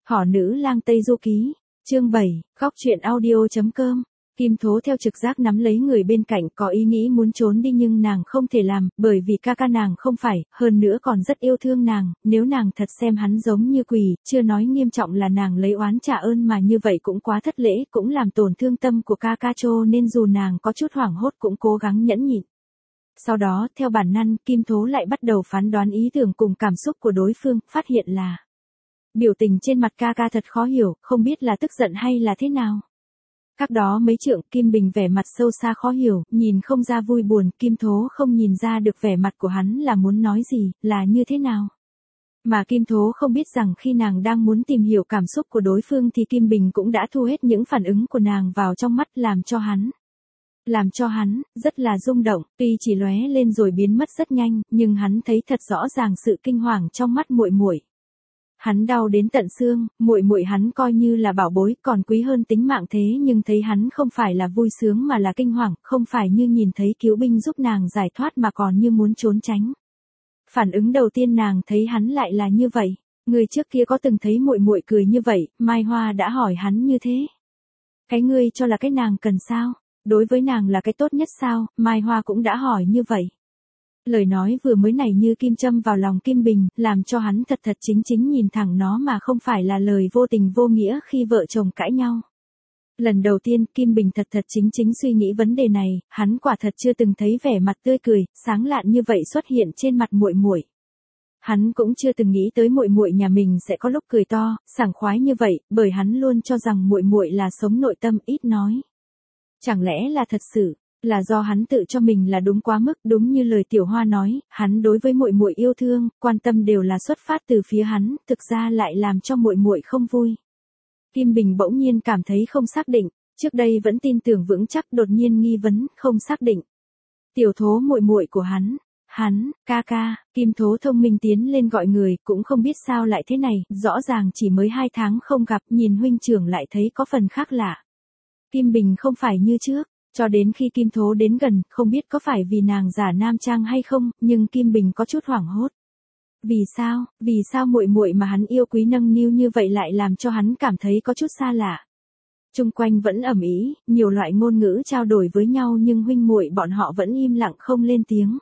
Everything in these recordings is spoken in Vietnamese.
Hỏ nữ lang Tây Du Ký, chương 7, góc truyện audio.com. Kim Thố theo trực giác nắm lấy người bên cạnh, có ý nghĩ muốn trốn đi nhưng nàng không thể làm, bởi vì ca nàng không phải, hơn nữa còn rất yêu thương nàng, nếu nàng thật xem hắn giống như quỷ, chưa nói nghiêm trọng là nàng lấy oán trả ơn mà như vậy cũng quá thất lễ, cũng làm tổn thương tâm của ca cho nên dù nàng có chút hoảng hốt cũng cố gắng nhẫn nhịn. Sau đó, theo bản năng, Kim Thố lại bắt đầu phán đoán ý tưởng cùng cảm xúc của đối phương, phát hiện là biểu tình trên mặt ca thật khó hiểu, không biết là tức giận hay là thế nào. Khác đó mấy trượng, Kim Bình vẻ mặt sâu xa khó hiểu, nhìn không ra vui buồn, Kim Thố không nhìn ra được vẻ mặt của hắn là muốn nói gì, là như thế nào. Mà Kim Thố không biết rằng khi nàng đang muốn tìm hiểu cảm xúc của đối phương thì Kim Bình cũng đã thu hết những phản ứng của nàng vào trong mắt, làm cho hắn rất là rung động, tuy chỉ lóe lên rồi biến mất rất nhanh, nhưng hắn thấy thật rõ ràng sự kinh hoàng trong mắt muội muội. Hắn đau đến tận xương, muội muội hắn coi như là bảo bối, còn quý hơn tính mạng thế nhưng thấy hắn không phải là vui sướng mà là kinh hoàng, không phải như nhìn thấy cứu binh giúp nàng giải thoát mà còn như muốn trốn tránh. Phản ứng đầu tiên nàng thấy hắn lại là như vậy, người trước kia có từng thấy muội muội cười như vậy, Mai Hoa đã hỏi hắn như thế. Cái ngươi cho là cái nàng cần sao? Đối với nàng là cái tốt nhất sao? Mai Hoa cũng đã hỏi như vậy. Lời nói vừa mới này như kim châm vào lòng Kim Bình, làm cho hắn thật chính nhìn thẳng nó mà không phải là lời vô tình vô nghĩa khi vợ chồng cãi nhau. Lần đầu tiên Kim Bình thật chính suy nghĩ vấn đề này, hắn quả thật chưa từng thấy vẻ mặt tươi cười, sáng lạn như vậy xuất hiện trên mặt muội muội. Hắn cũng chưa từng nghĩ tới muội muội nhà mình sẽ có lúc cười to, sảng khoái như vậy, bởi hắn luôn cho rằng muội muội là sống nội tâm ít nói. Chẳng lẽ là thật sự là do hắn tự cho mình là đúng quá mức, đúng như lời Tiểu Hoa nói, hắn đối với muội muội yêu thương, quan tâm đều là xuất phát từ phía hắn, thực ra lại làm cho muội muội không vui. Kim Bình bỗng nhiên cảm thấy không xác định, trước đây vẫn tin tưởng vững chắc, đột nhiên nghi vấn, không xác định. Tiểu Thố muội muội của hắn, ca, Kim Thố thông minh tiến lên gọi người, cũng không biết sao lại thế này, rõ ràng chỉ mới 2 tháng không gặp, nhìn huynh trưởng lại thấy có phần khác lạ. Kim Bình không phải như trước. Cho đến khi Kim Thố đến gần, không biết có phải vì nàng giả nam trang hay không, nhưng Kim Bình có chút hoảng hốt. Vì sao muội muội mà hắn yêu quý nâng niu như vậy lại làm cho hắn cảm thấy có chút xa lạ. Chung quanh vẫn ầm ĩ, nhiều loại ngôn ngữ trao đổi với nhau nhưng huynh muội bọn họ vẫn im lặng không lên tiếng.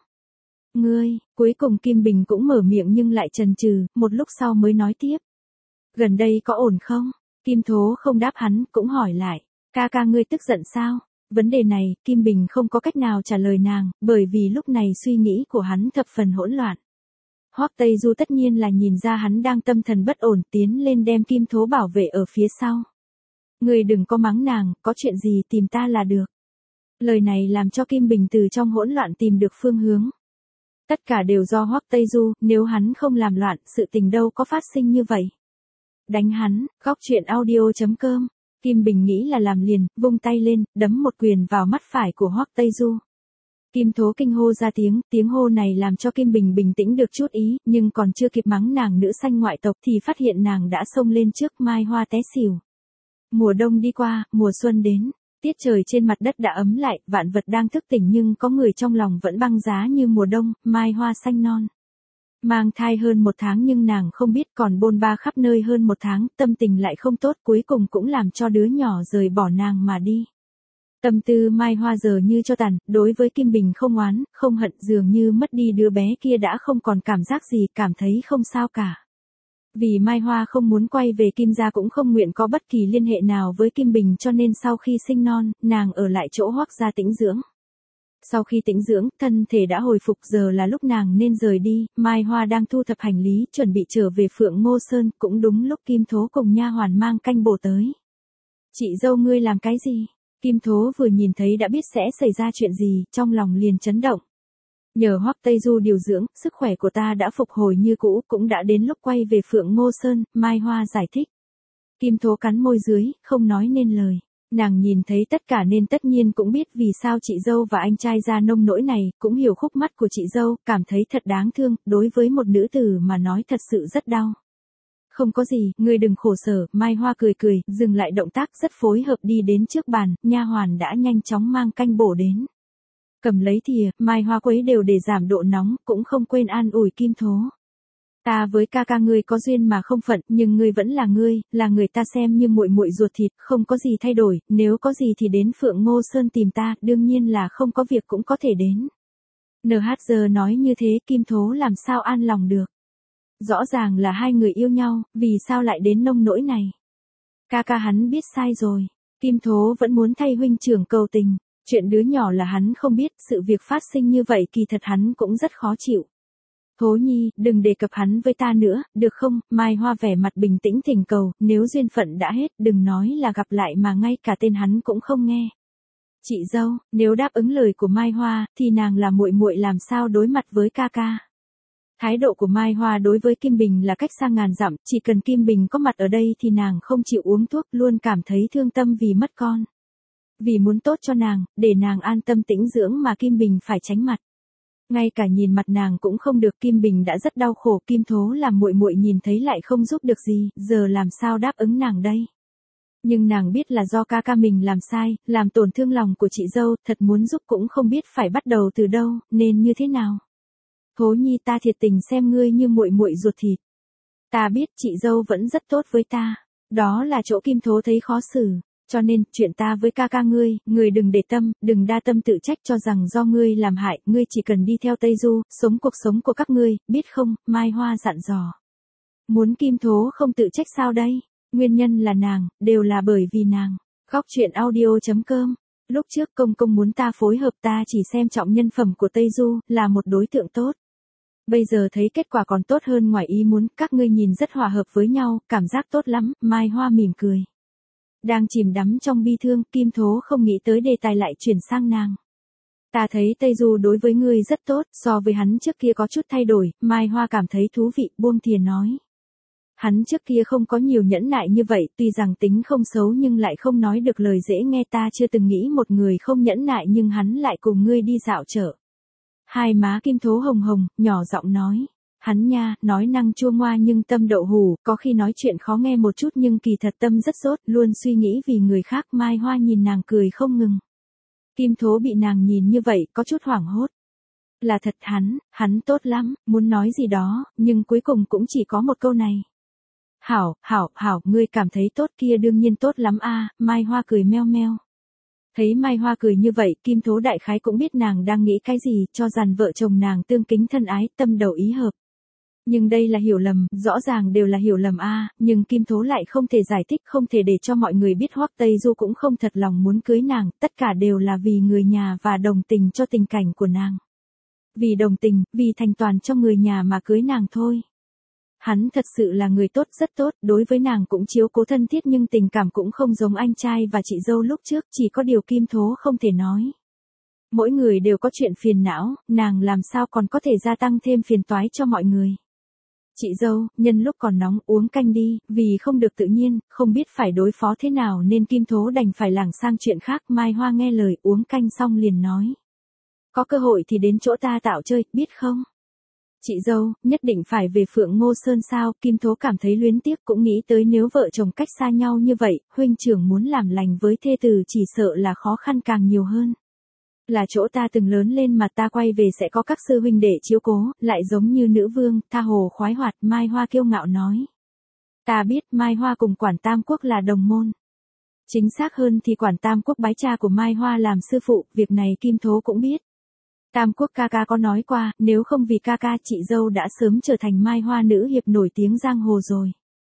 Cuối cùng Kim Bình cũng mở miệng nhưng lại chần chừ, một lúc sau mới nói tiếp. Gần đây có ổn không? Kim Thố không đáp hắn, cũng hỏi lại. Ca ngươi tức giận sao? Vấn đề này, Kim Bình không có cách nào trả lời nàng, bởi vì lúc này suy nghĩ của hắn thập phần hỗn loạn. Hoắc Tây Du tất nhiên là nhìn ra hắn đang tâm thần bất ổn, tiến lên đem Kim Thố bảo vệ ở phía sau. Ngươi đừng có mắng nàng, có chuyện gì tìm ta là được. Lời này làm cho Kim Bình từ trong hỗn loạn tìm được phương hướng. Tất cả đều do Hoắc Tây Du, nếu hắn không làm loạn, sự tình đâu có phát sinh như vậy. Đánh hắn, góc truyện audio.com. Kim Bình nghĩ là làm liền, vung tay lên, đấm một quyền vào mắt phải của Hoắc Tây Du. Kim Thố kinh hô ra tiếng hô này làm cho Kim Bình bình tĩnh được chút ý, nhưng còn chưa kịp mắng nàng nữ sanh ngoại tộc thì phát hiện nàng đã xông lên trước, Mai Hoa té xỉu. Mùa đông đi qua, mùa xuân đến, tiết trời trên mặt đất đã ấm lại, vạn vật đang thức tỉnh nhưng có người trong lòng vẫn băng giá như mùa đông, Mai Hoa xanh non. Mang thai hơn 1 tháng nhưng nàng không biết, còn bôn ba khắp nơi hơn 1 tháng, tâm tình lại không tốt, cuối cùng cũng làm cho đứa nhỏ rời bỏ nàng mà đi. Tâm tư Mai Hoa giờ như cho tàn, đối với Kim Bình không oán, không hận, dường như mất đi đứa bé kia đã không còn cảm giác gì, cảm thấy không sao cả. Vì Mai Hoa không muốn quay về Kim gia cũng không nguyện có bất kỳ liên hệ nào với Kim Bình cho nên sau khi sinh non, nàng ở lại chỗ Hoắc gia tĩnh dưỡng. Sau khi tĩnh dưỡng, thân thể đã hồi phục, giờ là lúc nàng nên rời đi, Mai Hoa đang thu thập hành lý, chuẩn bị trở về Phượng Ngô Sơn, cũng đúng lúc Kim Thố cùng nha hoàn mang canh bổ tới. Chị dâu ngươi làm cái gì? Kim Thố vừa nhìn thấy đã biết sẽ xảy ra chuyện gì, trong lòng liền chấn động. Nhờ Hoắc Tây Du điều dưỡng, sức khỏe của ta đã phục hồi như cũ, cũng đã đến lúc quay về Phượng Ngô Sơn, Mai Hoa giải thích. Kim Thố cắn môi dưới, không nói nên lời. Nàng nhìn thấy tất cả nên tất nhiên cũng biết vì sao chị dâu và anh trai ra nông nỗi này, cũng hiểu khúc mắc của chị dâu, cảm thấy thật đáng thương, đối với một nữ tử mà nói thật sự rất đau. Không có gì, ngươi đừng khổ sở, Mai Hoa cười, dừng lại động tác rất phối hợp đi đến trước bàn, nha hoàn đã nhanh chóng mang canh bổ đến. Cầm lấy thìa, Mai Hoa quấy đều để giảm độ nóng, cũng không quên an ủi Kim Thố. Ta với ca ca ngươi có duyên mà không phận, nhưng ngươi vẫn là ngươi, là người ta xem như muội muội ruột thịt, không có gì thay đổi, nếu có gì thì đến Phượng Ngô Sơn tìm ta, đương nhiên là không có việc cũng có thể đến. NHG nói như thế Kim Thố làm sao an lòng được. Rõ ràng là hai người yêu nhau, vì sao lại đến nông nỗi này. Ca ca hắn biết sai rồi. Kim Thố vẫn muốn thay huynh trưởng cầu tình. Chuyện đứa nhỏ là hắn không biết, sự việc phát sinh như vậy kỳ thật hắn cũng rất khó chịu. Thố Nhi, đừng đề cập hắn với ta nữa, được không? Mai Hoa vẻ mặt bình tĩnh thỉnh cầu, nếu duyên phận đã hết, đừng nói là gặp lại mà ngay cả tên hắn cũng không nghe. Chị dâu, nếu đáp ứng lời của Mai Hoa, thì nàng là muội muội làm sao đối mặt với ca ca. Thái độ của Mai Hoa đối với Kim Bình là cách xa ngàn dặm, chỉ cần Kim Bình có mặt ở đây thì nàng không chịu uống thuốc, luôn cảm thấy thương tâm vì mất con. Vì muốn tốt cho nàng, để nàng an tâm tĩnh dưỡng mà Kim Bình phải tránh mặt. Ngay cả nhìn mặt nàng cũng không được, Kim Bình đã rất đau khổ, Kim Thố làm muội muội nhìn thấy lại không giúp được gì, giờ làm sao đáp ứng nàng đây. Nhưng nàng biết là do ca ca mình làm sai, làm tổn thương lòng của chị dâu, thật muốn giúp cũng không biết phải bắt đầu từ đâu, nên như thế nào. Thố Nhi, ta thiệt tình xem ngươi như muội muội ruột thịt. Ta biết chị dâu vẫn rất tốt với ta, đó là chỗ Kim Thố thấy khó xử. Cho nên, chuyện ta với ca ca ngươi đừng để tâm, đừng đa tâm tự trách cho rằng do ngươi làm hại, ngươi chỉ cần đi theo Tây Du, sống cuộc sống của các ngươi, biết không? Mai Hoa dặn dò. Muốn Kim Thố không tự trách sao đây? Nguyên nhân là nàng, đều là bởi vì nàng. Góc truyện audio.com. Lúc trước công công muốn ta phối hợp, ta chỉ xem trọng nhân phẩm của Tây Du, là một đối tượng tốt. Bây giờ thấy kết quả còn tốt hơn ngoài ý muốn, các ngươi nhìn rất hòa hợp với nhau, cảm giác tốt lắm, Mai Hoa mỉm cười. Đang chìm đắm trong bi thương, Kim Thố không nghĩ tới đề tài lại chuyển sang nàng. Ta thấy Tây Du đối với ngươi rất tốt, so với hắn trước kia có chút thay đổi, Mai Hoa cảm thấy thú vị, buông thìa nói. Hắn trước kia không có nhiều nhẫn nại như vậy, tuy rằng tính không xấu nhưng lại không nói được lời dễ nghe, ta chưa từng nghĩ một người không nhẫn nại nhưng hắn lại cùng ngươi đi dạo chợ. Hai má Kim Thố hồng hồng, nhỏ giọng nói. Hắn nha, nói năng chua ngoa nhưng tâm đậu hủ, có khi nói chuyện khó nghe một chút nhưng kỳ thật tâm rất dốt, luôn suy nghĩ vì người khác. Mai Hoa nhìn nàng cười không ngừng. Kim Thố bị nàng nhìn như vậy, có chút hoảng hốt. Là thật hắn tốt lắm, muốn nói gì đó, nhưng cuối cùng cũng chỉ có một câu này. Hảo, ngươi cảm thấy tốt kia đương nhiên tốt lắm a. Mai Hoa cười meo meo. Thấy Mai Hoa cười như vậy, Kim Thố đại khái cũng biết nàng đang nghĩ cái gì, cho rằng vợ chồng nàng tương kính thân ái, tâm đầu ý hợp. Nhưng đây là hiểu lầm, rõ ràng đều là hiểu lầm a, nhưng Kim Thố lại không thể giải thích, không thể để cho mọi người biết Hoắc Tây Du cũng không thật lòng muốn cưới nàng, tất cả đều là vì người nhà và đồng tình cho tình cảnh của nàng. Vì đồng tình, vì thành toàn cho người nhà mà cưới nàng thôi. Hắn thật sự là người tốt, rất tốt, đối với nàng cũng chiếu cố thân thiết nhưng tình cảm cũng không giống anh trai và chị dâu lúc trước, chỉ có điều Kim Thố không thể nói. Mỗi người đều có chuyện phiền não, nàng làm sao còn có thể gia tăng thêm phiền toái cho mọi người. Chị dâu, nhân lúc còn nóng uống canh đi, vì không được tự nhiên, không biết phải đối phó thế nào nên Kim Thố đành phải lảng sang chuyện khác. Mai Hoa nghe lời uống canh xong liền nói. Có cơ hội thì đến chỗ ta tạo chơi, biết không? Chị dâu, nhất định phải về Phượng Ngô Sơn sao? Kim Thố cảm thấy luyến tiếc, cũng nghĩ tới nếu vợ chồng cách xa nhau như vậy, huynh trưởng muốn làm lành với thê tử chỉ sợ là khó khăn càng nhiều hơn. Là chỗ ta từng lớn lên mà ta quay về sẽ có các sư huynh đệ chiếu cố, lại giống như nữ vương, tha hồ khoái hoạt. Mai Hoa kiêu ngạo nói. Ta biết Mai Hoa cùng Quản Tam Quốc là đồng môn. Chính xác hơn thì Quản Tam Quốc bái cha của Mai Hoa làm sư phụ, việc này Kim Thố cũng biết. Tam Quốc ca ca có nói qua, nếu không vì ca ca chị dâu đã sớm trở thành Mai Hoa nữ hiệp nổi tiếng giang hồ rồi.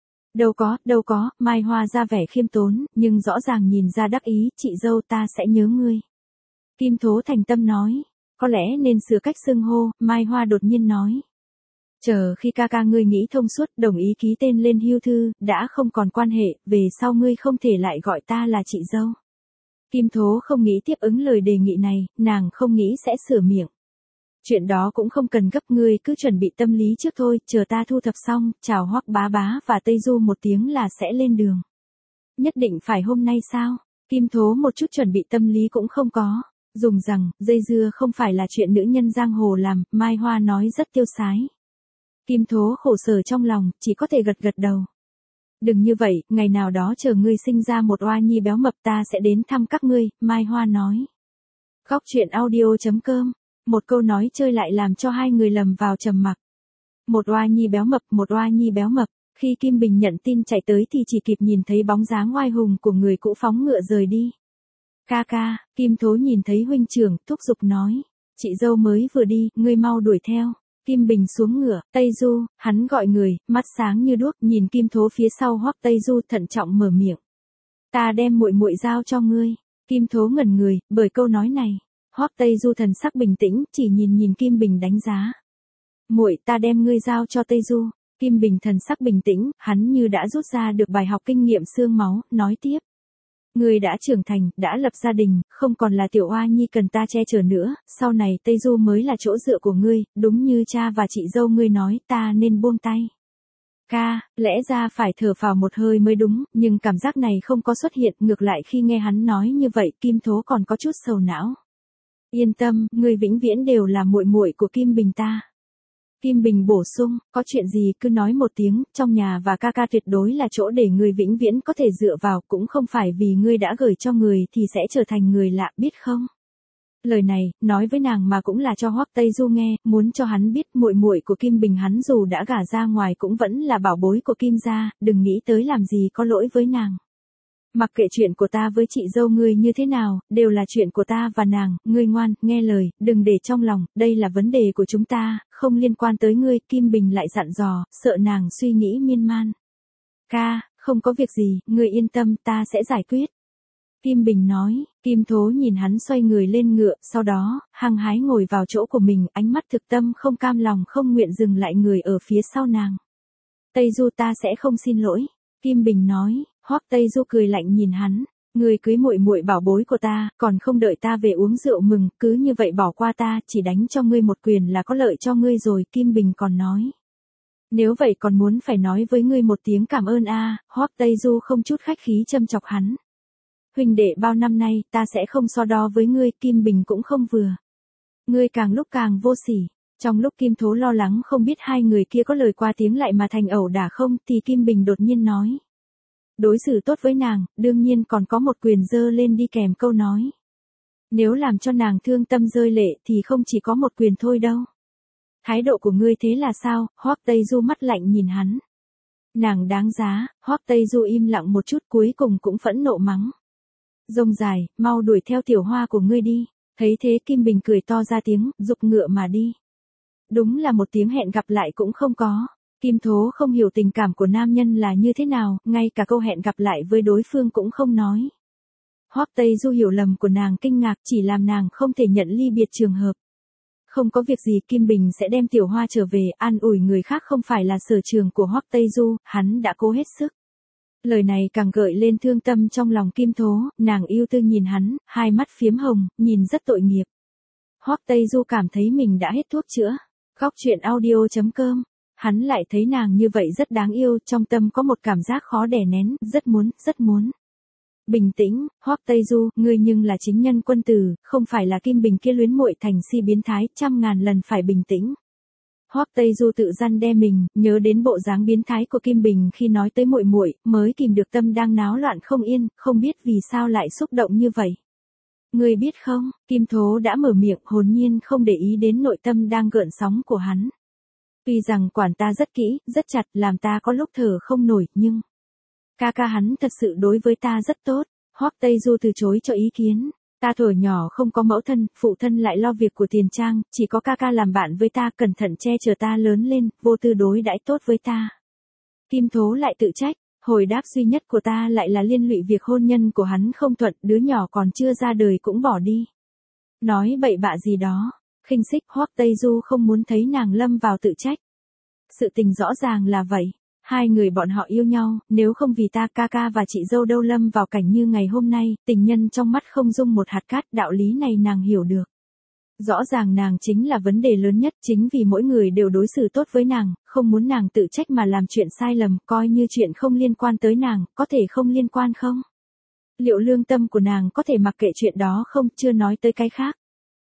Đâu có, Mai Hoa ra vẻ khiêm tốn, nhưng rõ ràng nhìn ra đắc ý, chị dâu ta sẽ nhớ ngươi. Kim Thố thành tâm nói, có lẽ nên sửa cách xưng hô. Mai Hoa đột nhiên nói. Chờ khi ca ca ngươi nghĩ thông suốt, đồng ý ký tên lên hưu thư, đã không còn quan hệ, về sau ngươi không thể lại gọi ta là chị dâu. Kim Thố không nghĩ tiếp ứng lời đề nghị này, nàng không nghĩ sẽ sửa miệng. Chuyện đó cũng không cần gấp, ngươi cứ chuẩn bị tâm lý trước thôi, chờ ta thu thập xong, chào Hoắc bá bá và Tây Du một tiếng là sẽ lên đường. Nhất định phải hôm nay sao? Kim Thố một chút chuẩn bị tâm lý cũng không có. Dùng rằng, dây dưa không phải là chuyện nữ nhân giang hồ làm, Mai Hoa nói rất tiêu sái. Kim Thố khổ sở trong lòng, chỉ có thể gật đầu. Đừng như vậy, ngày nào đó chờ ngươi sinh ra một oa nhi béo mập ta sẽ đến thăm các ngươi, Mai Hoa nói. Góc truyện audio.com, một câu nói chơi lại làm cho hai người lầm vào trầm mặc. Một oa nhi béo mập, một oa nhi béo mập. Khi Kim Bình nhận tin chạy tới thì chỉ kịp nhìn thấy bóng dáng oai hùng của người cũ phóng ngựa rời đi. Ca ca, Kim Thố nhìn thấy huynh trưởng, thúc giục nói. Chị dâu mới vừa đi, ngươi mau đuổi theo. Kim Bình xuống ngựa, Tây Du, hắn gọi người, mắt sáng như đuốc, nhìn Kim Thố phía sau Hoắc Tây Du thận trọng mở miệng. Ta đem muội muội giao cho ngươi. Kim Thố ngẩn người, bởi câu nói này. Hoắc Tây Du thần sắc bình tĩnh, chỉ nhìn Kim Bình đánh giá. Muội, ta đem ngươi giao cho Tây Du. Kim Bình thần sắc bình tĩnh, hắn như đã rút ra được bài học kinh nghiệm xương máu, nói tiếp. Ngươi đã trưởng thành, đã lập gia đình, không còn là tiểu oa nhi cần ta che chở nữa, sau này Tây Du mới là chỗ dựa của ngươi, đúng như cha và chị dâu ngươi nói, ta nên buông tay. Ca, lẽ ra phải thở phào một hơi mới đúng, nhưng cảm giác này không có xuất hiện, ngược lại khi nghe hắn nói như vậy, Kim Thố còn có chút sầu não. Yên tâm, ngươi vĩnh viễn đều là muội muội của Kim Bình ta. Kim Bình bổ sung, có chuyện gì cứ nói một tiếng, trong nhà và ca ca tuyệt đối là chỗ để ngươi vĩnh viễn có thể dựa vào, cũng không phải vì ngươi đã gửi cho người thì sẽ trở thành người lạ, biết không? Lời này, nói với nàng mà cũng là cho Hoắc Tây Du nghe, muốn cho hắn biết muội muội của Kim Bình hắn dù đã gả ra ngoài cũng vẫn là bảo bối của Kim gia, đừng nghĩ tới làm gì có lỗi với nàng. Mặc kệ chuyện của ta với chị dâu ngươi như thế nào, đều là chuyện của ta và nàng, ngươi ngoan, nghe lời, đừng để trong lòng, đây là vấn đề của chúng ta, không liên quan tới ngươi, Kim Bình lại dặn dò, sợ nàng suy nghĩ miên man. Ca, không có việc gì, ngươi yên tâm, ta sẽ giải quyết. Kim Bình nói, Kim Thố nhìn hắn xoay người lên ngựa, sau đó, hăng hái ngồi vào chỗ của mình, ánh mắt thực tâm không cam lòng không nguyện dừng lại người ở phía sau nàng. Tây Du ta sẽ không xin lỗi. Kim Bình nói, Hoắc Tây Du cười lạnh nhìn hắn, người cưới muội muội bảo bối của ta, còn không đợi ta về uống rượu mừng, cứ như vậy bỏ qua ta, chỉ đánh cho ngươi một quyền là có lợi cho ngươi rồi, Kim Bình còn nói. Nếu vậy còn muốn phải nói với ngươi một tiếng cảm ơn a, Hoắc Tây Du không chút khách khí châm chọc hắn. Huynh đệ bao năm nay, ta sẽ không so đo với ngươi, Kim Bình cũng không vừa. Ngươi càng lúc càng vô sỉ. Trong lúc Kim Thố lo lắng không biết hai người kia có lời qua tiếng lại mà thành ẩu đả không, thì Kim Bình đột nhiên nói. Đối xử tốt với nàng, đương nhiên còn có một quyền dơ lên đi kèm câu nói. Nếu làm cho nàng thương tâm rơi lệ thì không chỉ có một quyền thôi đâu. Thái độ của ngươi thế là sao? Hoắc Tây Du mắt lạnh nhìn hắn. Nàng đáng giá, Hoắc Tây Du im lặng một chút cuối cùng cũng phẫn nộ mắng. Rông dài, mau đuổi theo tiểu hoa của ngươi đi. Thấy thế Kim Bình cười to ra tiếng, giục ngựa mà đi. Đúng là một tiếng hẹn gặp lại cũng không có. Kim Thố không hiểu tình cảm của nam nhân là như thế nào, ngay cả câu hẹn gặp lại với đối phương cũng không nói. Hoắc Tây Du hiểu lầm của nàng kinh ngạc chỉ làm nàng không thể nhận ly biệt trường hợp. Không có việc gì Kim Bình sẽ đem tiểu hoa trở về, an ủi người khác không phải là sở trường của Hoắc Tây Du, hắn đã cố hết sức. Lời này càng gợi lên thương tâm trong lòng Kim Thố, nàng yêu tư nhìn hắn, hai mắt phiếm hồng, nhìn rất tội nghiệp. Hoắc Tây Du cảm thấy mình đã hết thuốc chữa. Góc truyện audio.com. Hắn lại thấy nàng như vậy rất đáng yêu, trong tâm có một cảm giác khó đè nén, rất muốn. Bình tĩnh, Hoắc Tây Du, ngươi nhưng là chính nhân quân tử, không phải là Kim Bình kia luyến muội thành si biến thái, 100.000 lần phải bình tĩnh. Hoắc Tây Du tự răn đe mình, nhớ đến bộ dáng biến thái của Kim Bình khi nói tới muội muội, mới kìm được tâm đang náo loạn không yên, không biết vì sao lại xúc động như vậy. Ngươi biết không, Kim Thố đã mở miệng, hồn nhiên không để ý đến nội tâm đang gợn sóng của hắn. Tuy rằng quản ta rất kỹ, rất chặt, làm ta có lúc thở không nổi, nhưng ca ca hắn thật sự đối với ta rất tốt. Hoắc Tây Du từ chối cho ý kiến. Ta thuở nhỏ không có mẫu thân, phụ thân lại lo việc của tiền trang, chỉ có ca ca làm bạn với ta, cẩn thận che chở ta lớn lên, vô tư đối đãi tốt với ta. Kim Thố lại tự trách, hồi đáp duy nhất của ta lại là liên lụy việc hôn nhân của hắn không thuận, đứa nhỏ còn chưa ra đời cũng bỏ đi. Nói bậy bạ gì đó, khinh xích. Hoắc Tây Du không muốn thấy nàng lâm vào tự trách. Sự tình rõ ràng là vậy. Hai người bọn họ yêu nhau, nếu không vì ta ca ca và chị dâu đâu lâm vào cảnh như ngày hôm nay, tình nhân trong mắt không dung một hạt cát, đạo lý này nàng hiểu được. Rõ ràng nàng chính là vấn đề lớn nhất, chính vì mỗi người đều đối xử tốt với nàng, không muốn nàng tự trách mà làm chuyện sai lầm, coi như chuyện không liên quan tới nàng, có thể không liên quan không? Liệu lương tâm của nàng có thể mặc kệ chuyện đó không, chưa nói tới cái khác.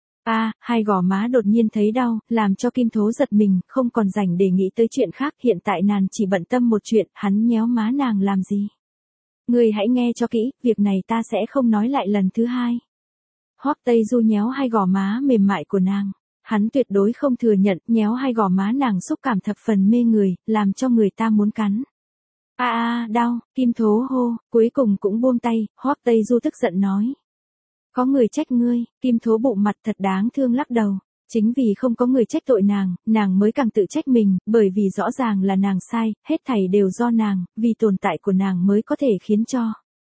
Hai gò má đột nhiên thấy đau, làm cho Kim Thố giật mình, không còn rảnh để nghĩ tới chuyện khác, hiện tại nàng chỉ bận tâm một chuyện, hắn nhéo má nàng làm gì. Ngươi hãy nghe cho kỹ, việc này ta sẽ không nói lại lần thứ hai. Hoắc Tây Du nhéo hai gò má mềm mại của nàng. Hắn tuyệt đối không thừa nhận, nhéo hai gò má nàng xúc cảm thập phần mê người, làm cho người ta muốn cắn. Đau, Kim Thố hô, cuối cùng cũng buông tay, Hoắc Tây Du tức giận nói. Có người trách ngươi, Kim Thố bụng mặt thật đáng thương lắc đầu. Chính vì không có người trách tội nàng mới càng tự trách mình, bởi vì rõ ràng là nàng sai, hết thảy đều do nàng, vì tồn tại của nàng mới có thể khiến cho.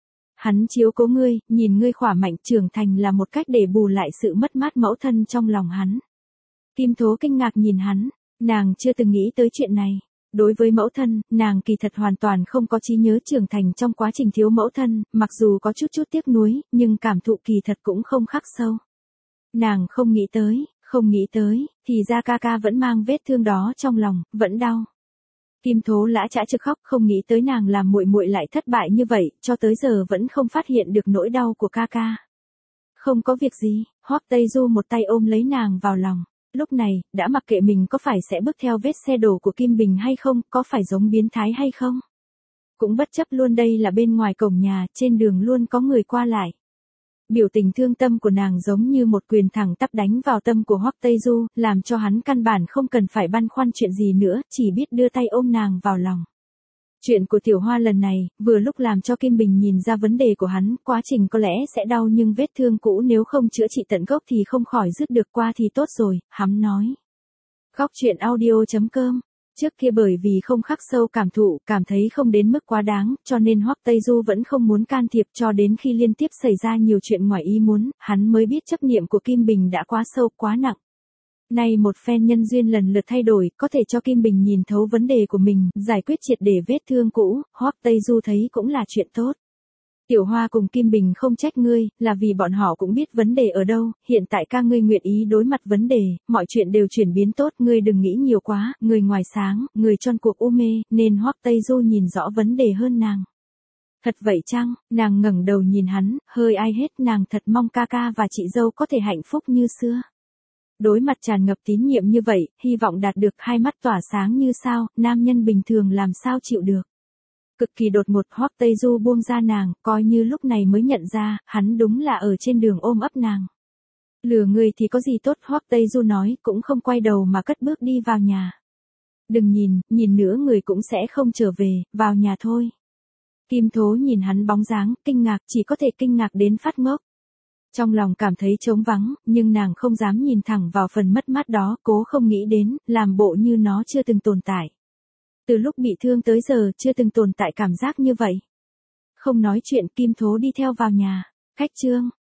Hắn chiếu cố ngươi, nhìn ngươi khỏe mạnh trưởng thành là một cách để bù lại sự mất mát mẫu thân trong lòng hắn. Kim Thố kinh ngạc nhìn hắn, nàng chưa từng nghĩ tới chuyện này. Đối với mẫu thân, nàng kỳ thật hoàn toàn không có trí nhớ trưởng thành trong quá trình thiếu mẫu thân, mặc dù có chút tiếc nuối, nhưng cảm thụ kỳ thật cũng không khắc sâu. Nàng không nghĩ tới, thì ra ca ca vẫn mang vết thương đó trong lòng, vẫn đau. Kim Thố lã chã trực khóc, không nghĩ tới nàng làm muội muội lại thất bại như vậy, cho tới giờ vẫn không phát hiện được nỗi đau của ca ca. Không có việc gì, Hoắc Tây Du một tay ôm lấy nàng vào lòng. Lúc này, đã mặc kệ mình có phải sẽ bước theo vết xe đổ của Kim Bình hay không, có phải giống biến thái hay không. Cũng bất chấp luôn, đây là bên ngoài cổng nhà, trên đường luôn có người qua lại. Biểu tình thương tâm của nàng giống như một quyền thẳng tắp đánh vào tâm của Hoắc Tây Du, làm cho hắn căn bản không cần phải băn khoăn chuyện gì nữa, chỉ biết đưa tay ôm nàng vào lòng. Chuyện của Tiểu Hoa lần này, vừa lúc làm cho Kim Bình nhìn ra vấn đề của hắn, quá trình có lẽ sẽ đau nhưng vết thương cũ nếu không chữa trị tận gốc thì không khỏi dứt được, qua thì tốt rồi, hắn nói. Góc truyện audio.com. Trước kia bởi vì không khắc sâu cảm thụ, cảm thấy không đến mức quá đáng, cho nên Hoắc Tây Du vẫn không muốn can thiệp, cho đến khi liên tiếp xảy ra nhiều chuyện ngoài ý muốn, hắn mới biết chấp niệm của Kim Bình đã quá sâu, quá nặng. Nay một phen nhân duyên lần lượt thay đổi, có thể cho Kim Bình nhìn thấu vấn đề của mình, giải quyết triệt để vết thương cũ, Hoắc Tây Du thấy cũng là chuyện tốt. Tiểu Hoa cùng Kim Bình không trách ngươi, là vì bọn họ cũng biết vấn đề ở đâu, hiện tại ca ngươi nguyện ý đối mặt vấn đề, mọi chuyện đều chuyển biến tốt, ngươi đừng nghĩ nhiều quá, người ngoài sáng, người trong cuộc u mê, nên Hoắc Tây Du nhìn rõ vấn đề hơn nàng. Thật vậy chăng, nàng ngẩng đầu nhìn hắn, hơi ai hết, nàng thật mong ca ca và chị dâu có thể hạnh phúc như xưa. Đối mặt tràn ngập tín nhiệm như vậy, hy vọng đạt được, hai mắt tỏa sáng như sao, nam nhân bình thường làm sao chịu được. Cực kỳ đột ngột, Hoắc Tây Du buông ra nàng, coi như lúc này mới nhận ra, hắn đúng là ở trên đường ôm ấp nàng. Lừa người thì có gì tốt, Hoắc Tây Du nói, cũng không quay đầu mà cất bước đi vào nhà. Đừng nhìn nữa người cũng sẽ không trở về, vào nhà thôi. Kim Thố nhìn hắn bóng dáng, kinh ngạc, chỉ có thể kinh ngạc đến phát ngốc. Trong lòng cảm thấy trống vắng, nhưng nàng không dám nhìn thẳng vào phần mất mát đó, cố không nghĩ đến, làm bộ như nó chưa từng tồn tại. Từ lúc bị thương tới giờ, chưa từng tồn tại cảm giác như vậy. Không nói chuyện, Kim Thố đi theo vào nhà. Khách trương,